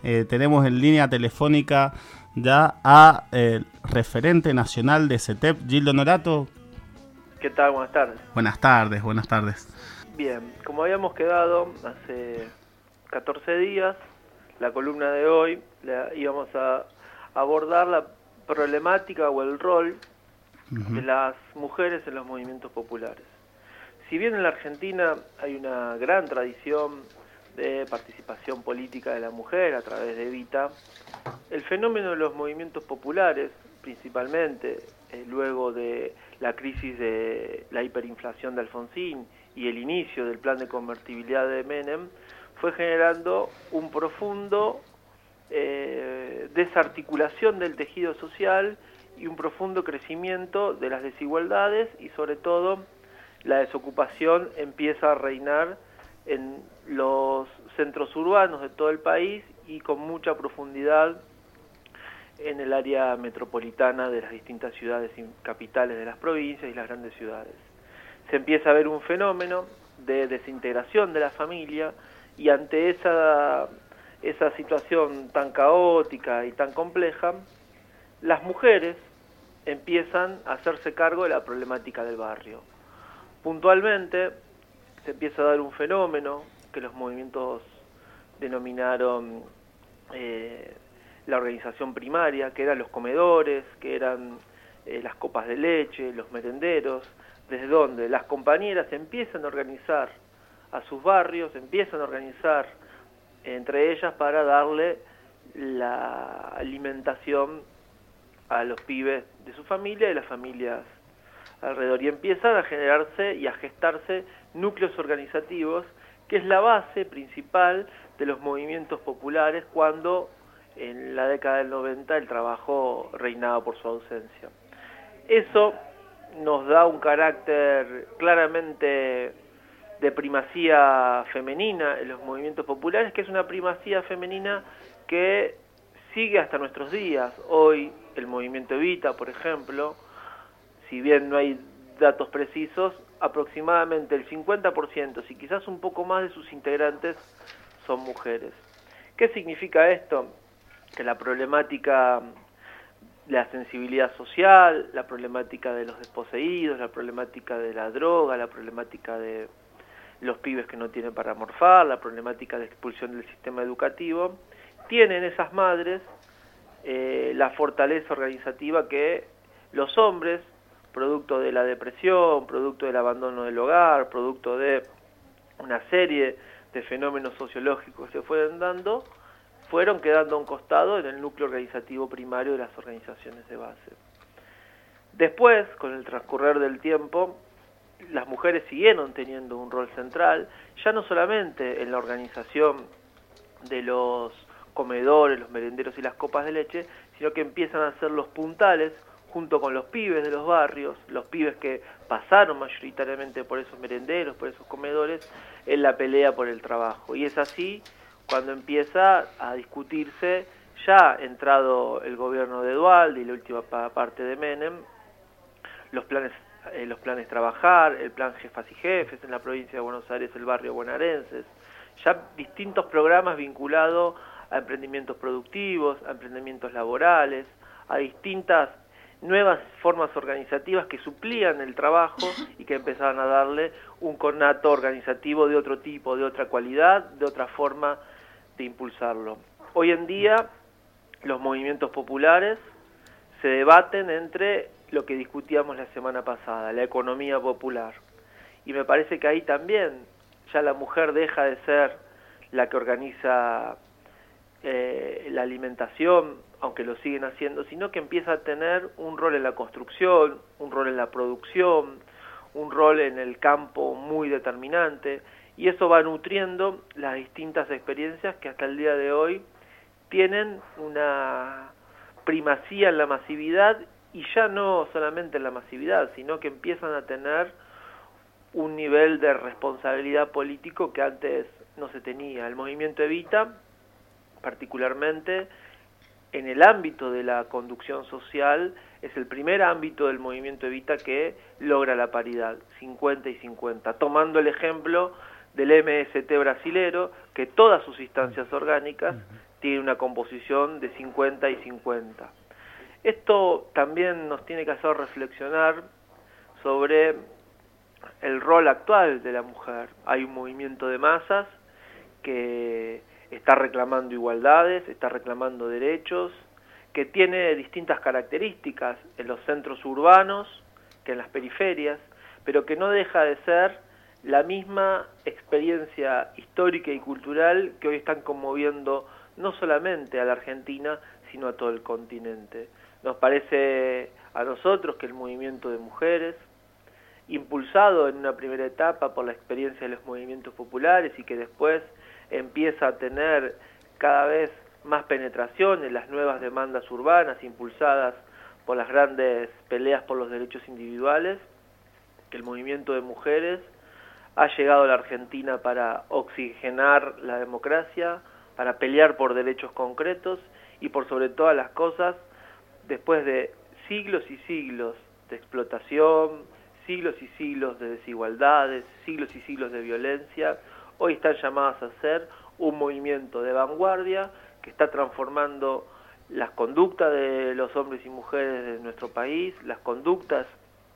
Tenemos en línea telefónica ya a el referente nacional de CETEP, Gildo Norato. ¿Qué tal? Buenas tardes. Buenas tardes, buenas tardes. Bien, como habíamos quedado hace 14 días, la columna de hoy íbamos a abordar la problemática o el rol de las mujeres en los movimientos populares. Si bien en la Argentina hay una gran tradición de participación política de la mujer a través de Evita, el fenómeno de los movimientos populares, principalmente luego de la crisis de la hiperinflación de Alfonsín y el inicio del plan de convertibilidad de Menem, fue generando un profundo desarticulación del tejido social y un profundo crecimiento de las desigualdades, y sobre todo la desocupación empieza a reinar en los centros urbanos de todo el país y con mucha profundidad en el área metropolitana de las distintas ciudades y capitales de las provincias y las grandes ciudades. Se empieza a ver un fenómeno de desintegración de la familia, y ante esa situación tan caótica y tan compleja, las mujeres empiezan a hacerse cargo de la problemática del barrio. Puntualmente se empieza a dar un fenómeno que los movimientos denominaron la organización primaria, que eran los comedores, que eran las copas de leche, los merenderos, desde donde las compañeras empiezan a organizar a sus barrios, empiezan a organizar entre ellas para darle la alimentación a los pibes de su familia y de las familias alrededor, y empiezan a generarse y a gestarse núcleos organizativos, que es la base principal de los movimientos populares cuando en la década del 90 el trabajo reinaba por su ausencia. Eso nos da un carácter claramente de primacía femenina en los movimientos populares, que es una primacía femenina que sigue hasta nuestros días. Hoy el movimiento Evita, por ejemplo, si bien no hay datos precisos, aproximadamente el 50%, si quizás un poco más, de sus integrantes son mujeres. ¿Qué significa esto? Que la problemática de la sensibilidad social, la problemática de los desposeídos, la problemática de la droga, la problemática de los pibes que no tienen para morfar, la problemática de expulsión del sistema educativo, tienen esas madres la fortaleza organizativa que los hombres, producto de la depresión, producto del abandono del hogar, producto de una serie de fenómenos sociológicos que se fueron dando, fueron quedando a un costado en el núcleo organizativo primario de las organizaciones de base. Después, con el transcurrir del tiempo, las mujeres siguieron teniendo un rol central, ya no solamente en la organización de los comedores, los merenderos y las copas de leche, sino que empiezan a ser los puntales junto con los pibes de los barrios, los pibes que pasaron mayoritariamente por esos merenderos, por esos comedores, en la pelea por el trabajo. Y es así cuando empieza a discutirse, ya entrado el gobierno de Duhalde y la última parte de Menem, los planes Trabajar, el plan Jefas y Jefes en la provincia de Buenos Aires, el barrio bonaerenses, ya distintos programas vinculados a emprendimientos productivos, a emprendimientos laborales, a distintas nuevas formas organizativas que suplían el trabajo y que empezaban a darle un conato organizativo de otro tipo, de otra cualidad, de otra forma de impulsarlo. Hoy en día los movimientos populares se debaten entre lo que discutíamos la semana pasada, la economía popular. Y me parece que ahí también ya la mujer deja de ser la que organiza la alimentación, aunque lo siguen haciendo, sino que empieza a tener un rol en la construcción, un rol en la producción, un rol en el campo muy determinante, y eso va nutriendo las distintas experiencias que hasta el día de hoy tienen una primacía en la masividad, y ya no solamente en la masividad, sino que empiezan a tener un nivel de responsabilidad político que antes no se tenía. El movimiento Evita, particularmente en el ámbito de la conducción social, es el primer ámbito del movimiento Evita que logra la paridad, 50 y 50, tomando el ejemplo del MST brasilero, que todas sus instancias orgánicas tiene una composición de 50 y 50. Esto también nos tiene que hacer reflexionar sobre el rol actual de la mujer. Hay un movimiento de masas que está reclamando igualdades, está reclamando derechos, que tiene distintas características en los centros urbanos que en las periferias, pero que no deja de ser la misma experiencia histórica y cultural que hoy están conmoviendo no solamente a la Argentina, sino a todo el continente. Nos parece a nosotros que el movimiento de mujeres, impulsado en una primera etapa por la experiencia de los movimientos populares y que después empieza a tener cada vez más penetración en las nuevas demandas urbanas impulsadas por las grandes peleas por los derechos individuales, que el movimiento de mujeres ha llegado a la Argentina para oxigenar la democracia, para pelear por derechos concretos y por sobre todas las cosas, después de siglos y siglos de explotación, siglos y siglos de desigualdades, siglos y siglos de violencia, hoy están llamadas a ser un movimiento de vanguardia que está transformando las conductas de los hombres y mujeres de nuestro país, las conductas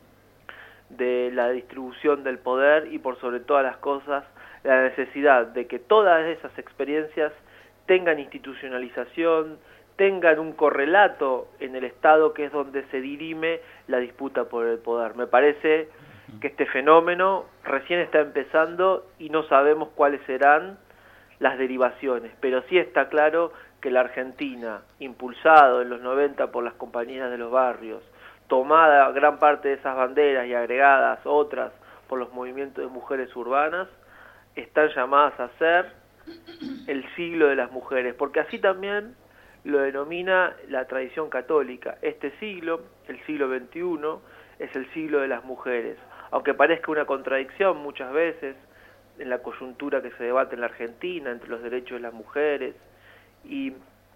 de la distribución del poder y por sobre todas las cosas la necesidad de que todas esas experiencias tengan institucionalización, tengan un correlato en el Estado, que es donde se dirime la disputa por el poder. Me parece que este fenómeno recién está empezando y no sabemos cuáles serán las derivaciones, pero sí está claro que la Argentina, impulsado en los 90 por las compañías de los barrios, tomada gran parte de esas banderas y agregadas otras por los movimientos de mujeres urbanas, están llamadas a ser el siglo de las mujeres, porque así también lo denomina la tradición católica. Este siglo, el siglo XXI, es el siglo de las mujeres, aunque parezca una contradicción muchas veces en la coyuntura que se debate en la Argentina entre los derechos de las mujeres y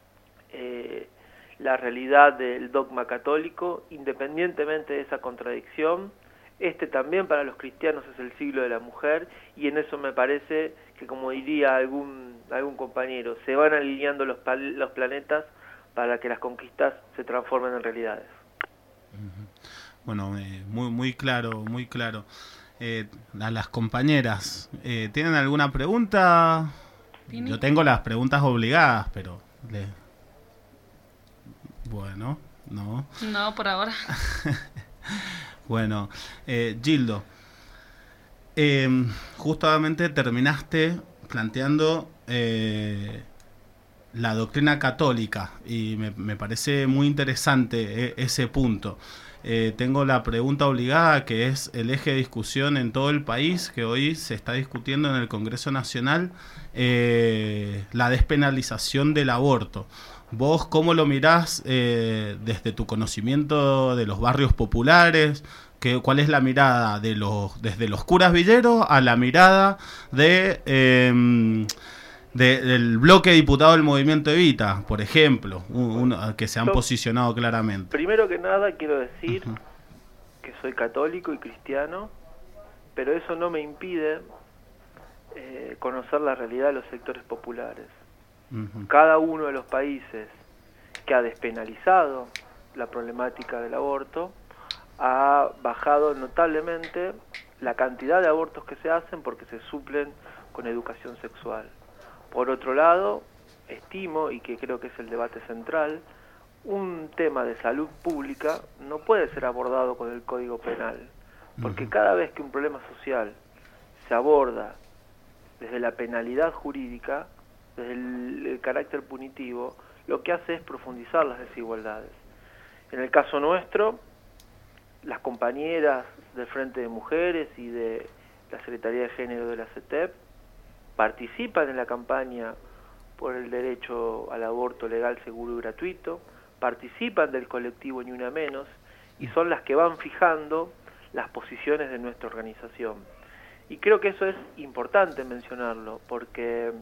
la realidad del dogma católico. Independientemente de esa contradicción, este también para los cristianos es el siglo de la mujer, y en eso me parece que, como diría algún compañero, se van alineando los planetas para que las conquistas se transformen en realidades. Bueno, muy claro, muy claro. A las compañeras, ¿tienen alguna pregunta? ¿Tiene? Yo tengo las preguntas obligadas, pero... Bueno, no. No, por ahora. Bueno, Gildo, justamente terminaste planteando la doctrina católica y me parece muy interesante ese punto. Tengo la pregunta obligada, que es el eje de discusión en todo el país, que hoy se está discutiendo en el Congreso Nacional, la despenalización del aborto. ¿Vos cómo lo mirás desde tu conocimiento de los barrios populares? ¿Cuál es la mirada desde los curas villeros a la mirada del bloque diputado del Movimiento Evita, por ejemplo, que se han posicionado claramente? Primero que nada quiero decir que soy católico y cristiano, pero eso no me impide conocer la realidad de los sectores populares. Cada uno de los países que ha despenalizado la problemática del aborto ha bajado notablemente la cantidad de abortos que se hacen porque se suplen con educación sexual. Por otro lado, estimo, y que creo que es el debate central, un tema de salud pública no puede ser abordado con el Código Penal, porque cada vez que un problema social se aborda desde la penalidad jurídica, desde el carácter punitivo, lo que hace es profundizar las desigualdades. En el caso nuestro, las compañeras del Frente de Mujeres y de la Secretaría de Género de la CETEP participan en la campaña por el derecho al aborto legal, seguro y gratuito, participan del colectivo Ni Una Menos y son las que van fijando las posiciones de nuestra organización. Y creo que eso es importante mencionarlo, porque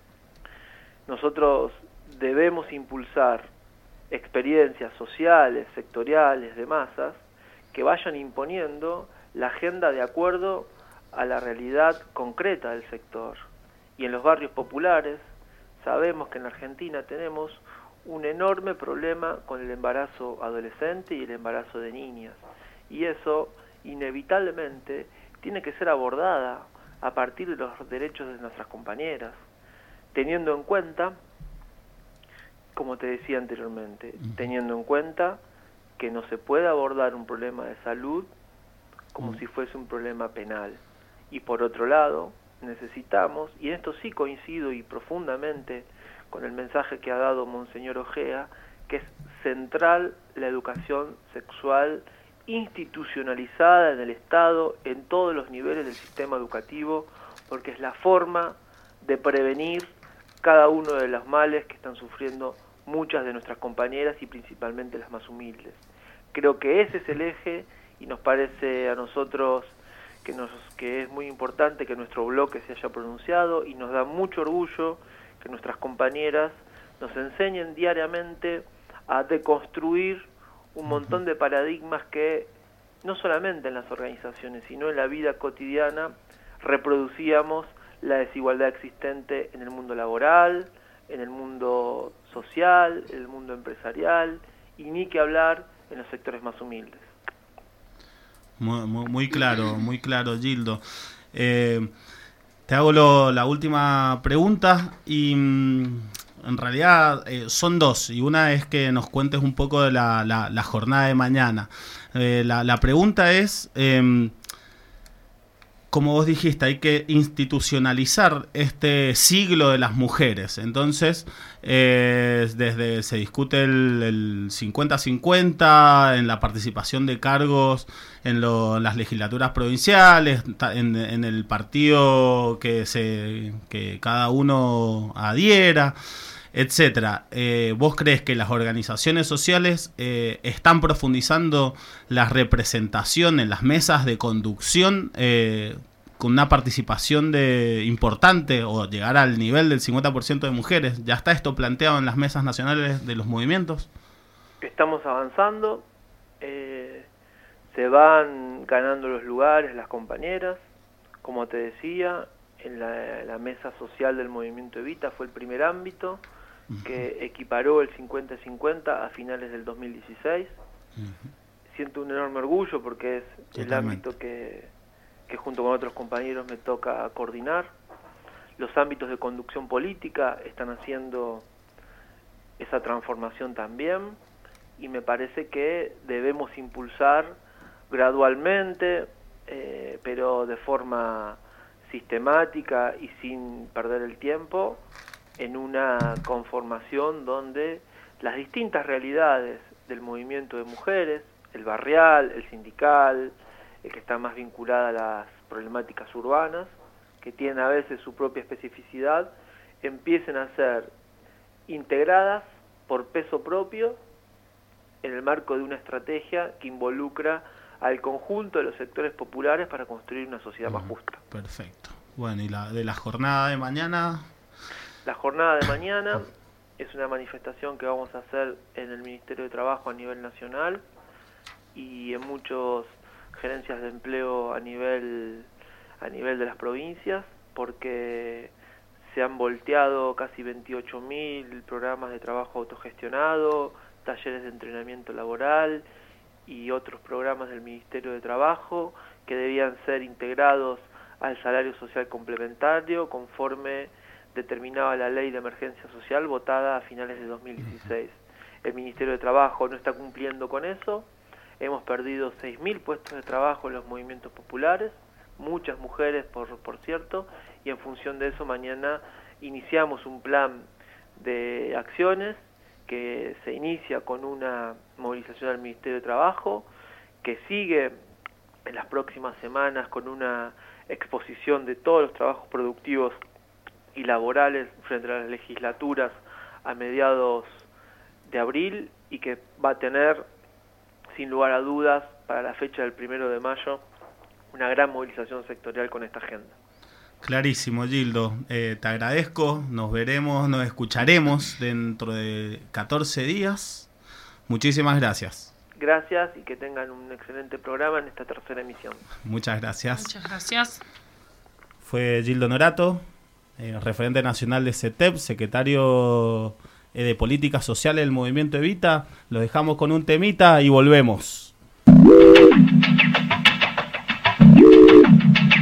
nosotros debemos impulsar experiencias sociales, sectoriales, de masas, que vayan imponiendo la agenda de acuerdo a la realidad concreta del sector. Y en los barrios populares sabemos que en Argentina tenemos un enorme problema con el embarazo adolescente y el embarazo de niñas. Y eso, inevitablemente, tiene que ser abordada a partir de los derechos de nuestras compañeras, teniendo en cuenta, como te decía anteriormente, teniendo en cuenta que no se puede abordar un problema de salud como si fuese un problema penal. Y por otro lado, necesitamos, y en esto sí coincido y profundamente con el mensaje que ha dado Monseñor Ojea, que es central la educación sexual institucionalizada en el Estado, en todos los niveles del sistema educativo, porque es la forma de prevenir cada uno de los males que están sufriendo muchas de nuestras compañeras y principalmente las más humildes. Creo que ese es el eje y nos parece a nosotros que es muy importante que nuestro bloque se haya pronunciado y nos da mucho orgullo que nuestras compañeras nos enseñen diariamente a deconstruir un montón de paradigmas que no solamente en las organizaciones, sino en la vida cotidiana reproducíamos la desigualdad existente en el mundo laboral, en el mundo social, en el mundo empresarial y ni que hablar en los sectores más humildes. Muy claro, Gildo. Te hago la última pregunta y en realidad son dos, y una es que nos cuentes un poco de la jornada de mañana. La pregunta es, como vos dijiste, hay que institucionalizar este siglo de las mujeres. Entonces, se discute el 50-50 en la participación de cargos en las legislaturas provinciales, en el partido que cada uno adhiera, etcétera. ¿Vos crees que las organizaciones sociales están profundizando la representación en las mesas de conducción con una participación importante o llegar al nivel del 50% de mujeres? ¿Ya está esto planteado en las mesas nacionales de los movimientos? Estamos avanzando, se van ganando los lugares las compañeras. Como te decía, en la mesa social del movimiento Evita fue el primer ámbito que equiparó el 50-50 a finales del 2016. Siento un enorme orgullo porque es el ámbito que junto con otros compañeros me toca coordinar. Los ámbitos de conducción política están haciendo esa transformación también y me parece que debemos impulsar gradualmente, pero de forma sistemática y sin perder el tiempo, en una conformación donde las distintas realidades del movimiento de mujeres, el barrial, el sindical, el que está más vinculado a las problemáticas urbanas, que tienen a veces su propia especificidad, empiecen a ser integradas por peso propio en el marco de una estrategia que involucra al conjunto de los sectores populares para construir una sociedad más justa. Perfecto. Bueno, ¿y de la jornada de mañana? La jornada de mañana es una manifestación que vamos a hacer en el Ministerio de Trabajo a nivel nacional y en muchas gerencias de empleo a nivel de las provincias, porque se han volteado casi 28.000 programas de trabajo autogestionado, talleres de entrenamiento laboral y otros programas del Ministerio de Trabajo que debían ser integrados al salario social complementario conforme determinaba la ley de emergencia social votada a finales de 2016. El Ministerio de Trabajo no está cumpliendo con eso. Hemos perdido 6.000 puestos de trabajo en los movimientos populares, muchas mujeres por cierto, y en función de eso mañana iniciamos un plan de acciones que se inicia con una movilización al Ministerio de Trabajo, que sigue en las próximas semanas con una exposición de todos los trabajos productivos y laborales frente a las legislaturas a mediados de abril y que va a tener, sin lugar a dudas, para la fecha del 1 de mayo, una gran movilización sectorial con esta agenda. Clarísimo, Gildo. Te agradezco. Nos veremos, nos escucharemos dentro de 14 días. Muchísimas gracias. Gracias y que tengan un excelente programa en esta tercera emisión. Muchas gracias. Muchas gracias. Fue Gildo Norato, referente nacional de CETEP, secretario de Políticas Sociales del Movimiento Evita. Lo dejamos con un temita y volvemos.